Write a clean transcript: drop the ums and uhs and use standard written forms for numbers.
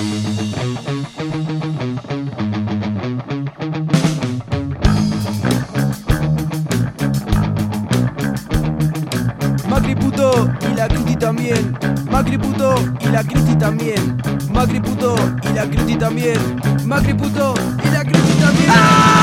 Macri puto y la Cristi también. Macri puto y la Cristi también. Macri puto y la Cristi también. Macri puto y la Cristi también. ¡Ah!